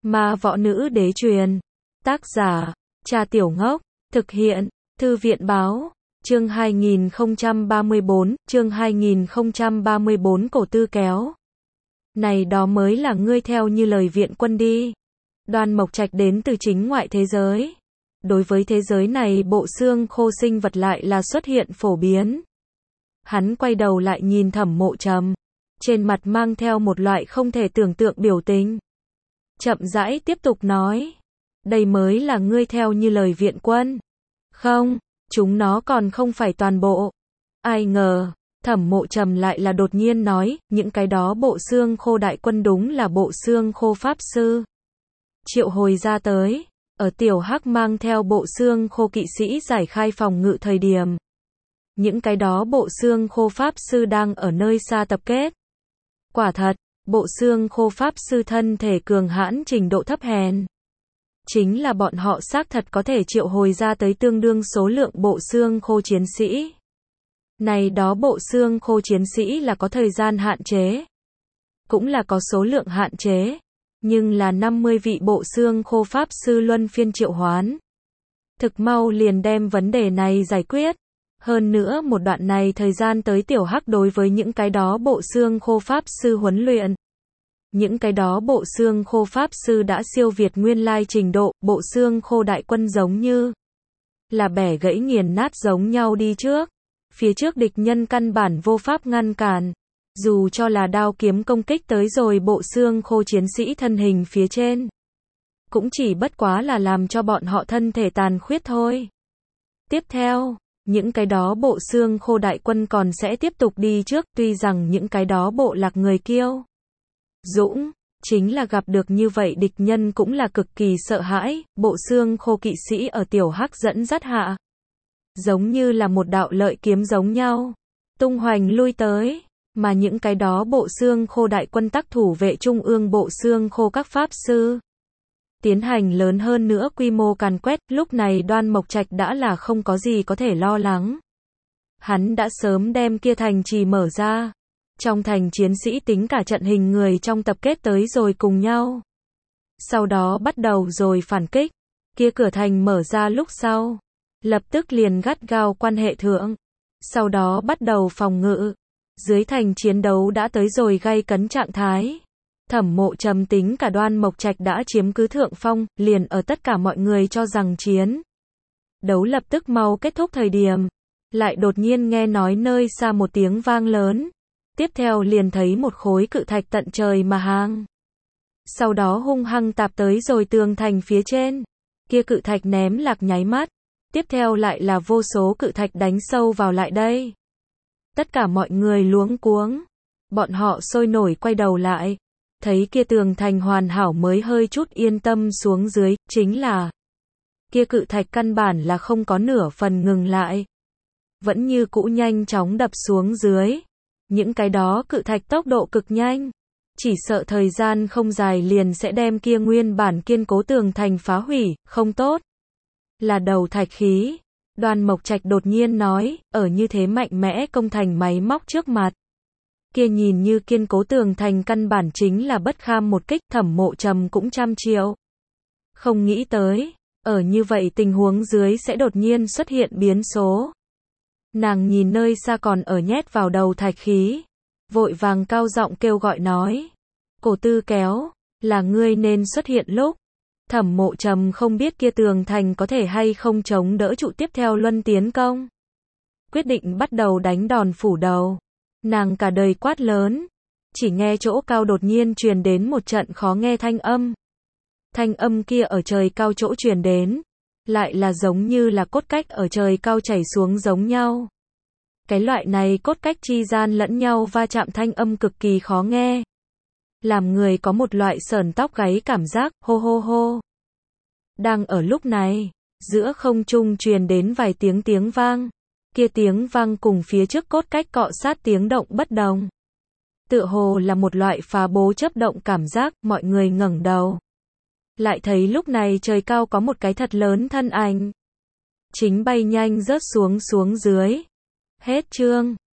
Ma Võ Nữ Đế truyền. Tác giả, Cha Tiểu Ngốc. Thực hiện, Thư viện báo. Chương 2034, Cổ Tư Kéo. Này đó mới là ngươi theo như lời viện quân đi. Đoan Mộc Trạch đến từ chính ngoại thế giới. Đối với thế giới này bộ xương khô sinh vật lại là xuất hiện phổ biến. Hắn quay đầu lại nhìn Thẩm Mộ Trầm. Trên mặt mang theo một loại không thể tưởng tượng biểu tình. Chậm rãi tiếp tục nói. Đây mới là ngươi theo như lời viện quân. Không, chúng nó còn không phải toàn bộ. Ai ngờ, Thẩm Mộ Trầm lại là đột nhiên nói, những cái đó bộ xương khô đại quân đúng là bộ xương khô pháp sư. Triệu hồi ra tới, ở Tiểu Hắc mang theo bộ xương khô kỵ sĩ giải khai phòng ngự thời điểm. Những cái đó bộ xương khô pháp sư đang ở nơi xa tập kết. Quả thật, bộ xương khô pháp sư thân thể cường hãn trình độ thấp hèn. Chính là bọn họ xác thật có thể triệu hồi ra tới tương đương số lượng bộ xương khô chiến sĩ. Này đó bộ xương khô chiến sĩ là có thời gian hạn chế. Cũng là có số lượng hạn chế. Nhưng là 50 vị bộ xương khô pháp sư luân phiên triệu hoán. Thực mau liền đem vấn đề này giải quyết. Hơn nữa một đoạn này thời gian tới Tiểu Hắc đối với những cái đó bộ xương khô pháp sư huấn luyện. Những cái đó bộ xương khô pháp sư đã siêu việt nguyên lai trình độ, bộ xương khô đại quân giống như là bẻ gãy nghiền nát giống nhau đi trước. Phía trước địch nhân căn bản vô pháp ngăn cản. Dù cho là đao kiếm công kích tới rồi bộ xương khô chiến sĩ thân hình phía trên. Cũng chỉ bất quá là làm cho bọn họ thân thể tàn khuyết thôi. Tiếp theo, những cái đó bộ xương khô đại quân còn sẽ tiếp tục đi trước, tuy rằng những cái đó bộ lạc người kiêu dũng, chính là gặp được như vậy địch nhân cũng là cực kỳ sợ hãi, bộ xương khô kỵ sĩ ở Tiểu Hắc dẫn dắt hạ. Giống như là một đạo lợi kiếm giống nhau, tung hoành lui tới, mà những cái đó bộ xương khô đại quân tắc thủ vệ trung ương bộ xương khô các pháp sư. Tiến hành lớn hơn nữa quy mô càn quét, lúc này Đoan Mộc Trạch đã là không có gì có thể lo lắng. Hắn đã sớm đem kia thành trì mở ra. Trong thành chiến sĩ tính cả trận hình người trong tập kết tới rồi cùng nhau. Sau đó bắt đầu rồi phản kích. Kia cửa thành mở ra lúc sau. Lập tức liền gắt gao quan hệ thượng. Sau đó bắt đầu phòng ngự. Dưới thành chiến đấu đã tới rồi gay cấn trạng thái. Thẩm Mộ Trầm tính cả Đoan Mộc Trạch đã chiếm cứ thượng phong, liền ở tất cả mọi người cho rằng chiến đấu lập tức mau kết thúc thời điểm. Lại đột nhiên nghe nói nơi xa một tiếng vang lớn. Tiếp theo liền thấy một khối cự thạch tận trời mà hàng. Sau đó hung hăng tạp tới rồi tường thành phía trên. Kia cự thạch ném lạc nháy mắt. Tiếp theo lại là vô số cự thạch đánh sâu vào lại đây. Tất cả mọi người luống cuống. Bọn họ sôi nổi quay đầu lại. Thấy kia tường thành hoàn hảo mới hơi chút yên tâm xuống dưới, chính là kia cự thạch căn bản là không có nửa phần ngừng lại. Vẫn như cũ nhanh chóng đập xuống dưới. Những cái đó cự thạch tốc độ cực nhanh. Chỉ sợ thời gian không dài liền sẽ đem kia nguyên bản kiên cố tường thành phá hủy, không tốt. Là đầu thạch khí. Đoan Mộc Trạch đột nhiên nói, ở như thế mạnh mẽ công thành máy móc trước mặt. Kia nhìn như kiên cố tường thành căn bản chính là bất kham một kích, Thẩm Mộ Trầm cũng trăm triệu. Không nghĩ tới, ở như vậy tình huống dưới sẽ đột nhiên xuất hiện biến số. Nàng nhìn nơi xa còn ở nhét vào đầu thạch khí. Vội vàng cao giọng kêu gọi nói. Cổ Tư Kéo, là ngươi nên xuất hiện lúc. Thẩm Mộ Trầm không biết kia tường thành có thể hay không chống đỡ trụ tiếp theo luân tiến công. Quyết định bắt đầu đánh đòn phủ đầu. Nàng cả đời quát lớn. Chỉ nghe chỗ cao đột nhiên truyền đến một trận khó nghe thanh âm. Thanh âm kia ở trời cao chỗ truyền đến. Lại là giống như là cốt cách ở trời cao chảy xuống giống nhau. Cái loại này cốt cách chi gian lẫn nhau va chạm thanh âm cực kỳ khó nghe. Làm người có một loại sởn tóc gáy cảm giác, hô hô hô. Đang ở lúc này, giữa không trung truyền đến vài tiếng vang. Kia tiếng vang cùng phía trước cốt cách cọ sát tiếng động bất đồng. Tựa hồ là một loại phá bố chấp động cảm giác, mọi người ngẩng đầu. Lại thấy lúc này trời cao có một cái thật lớn thân ảnh. Chính bay nhanh rớt xuống dưới. Hết chương.